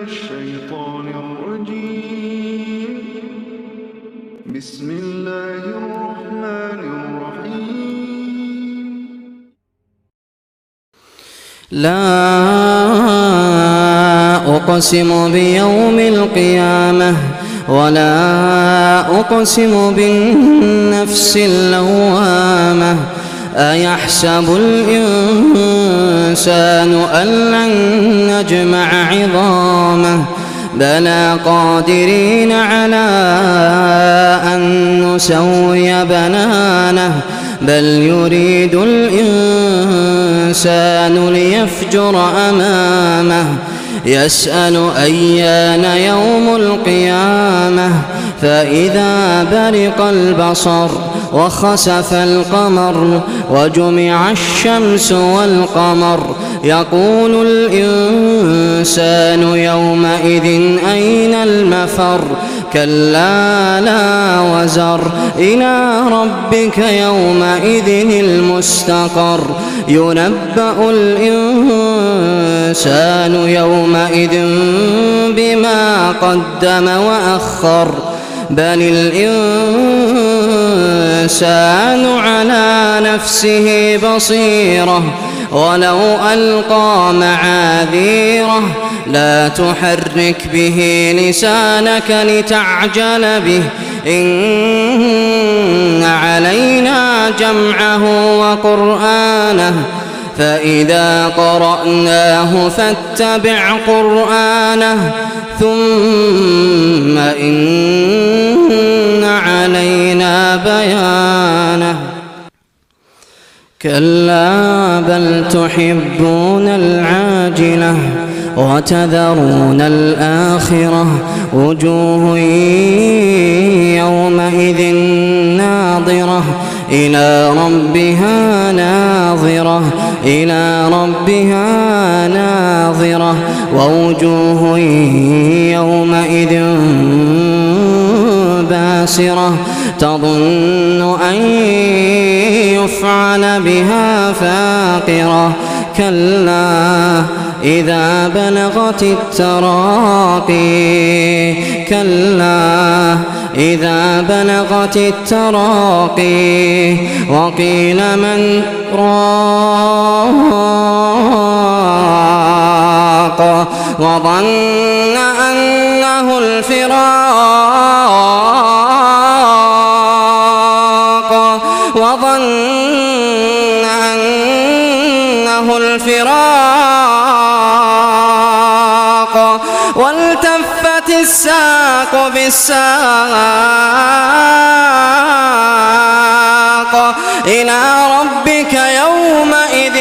الشيطان الرجيم. بسم الله الرحمن الرحيم. لا أقسم بيوم القيامة ولا أقسم بالنفس اللوامة أيحسب الإنسان أن لن نجمع عظامه بلى قادرين على أن نسوي بنانه بل يريد الإنسان ليفجر أمامه يسأل أيان يوم القيامة فإذا برق البصر وخسف القمر وجمع الشمس والقمر يقول الإنسان يومئذ أين المفر كلا لا وزر إلى ربك يومئذ المستقر ينبأ الإنسان يومئذ بما قدم وأخر بل الإنسان على نفسه بصيرة ولو ألقى معاذيره لا تحرك به لسانك لتعجل به إن علينا جمعه وقرآنه فإذا قرأناه فاتبع قرآنه ثم إن علينا بيانه كلا بل تحبون العاجلة وتذرون الآخرة وجوه يومئذ ناظرة إلى ربها ناظرة إلى ربها ناظرة ووجوه يومئذ باسرة تظن أن يفعل بها فاقرة كلا إذا بلغت التراقي كلا إذا بلغت التراقي وقيل من راق وظن أنه الفراق وظن أنه الفراق والتفت الساق بالساق إلى ربك يومئذ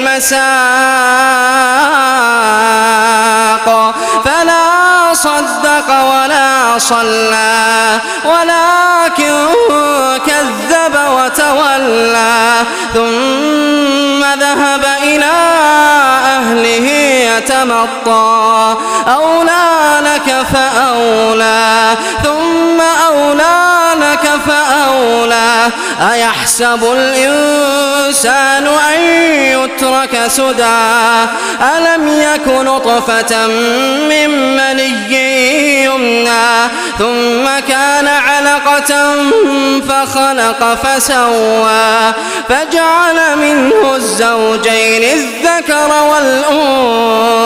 المساق فلا صدق ولا صلى ولكن كذب وتولى ثم ذهب إلى أهله يتمطى أولى لك فأولى ثم أولى لك فأولى أيحسب الإنسان أن يترك سدى ألم يك نطفة من مني يمنى ثم كان علقة فخلق فسوى فجعل منه الزوجين الذكر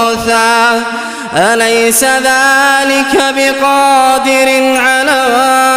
والأنثى أليس ذلك بقادر على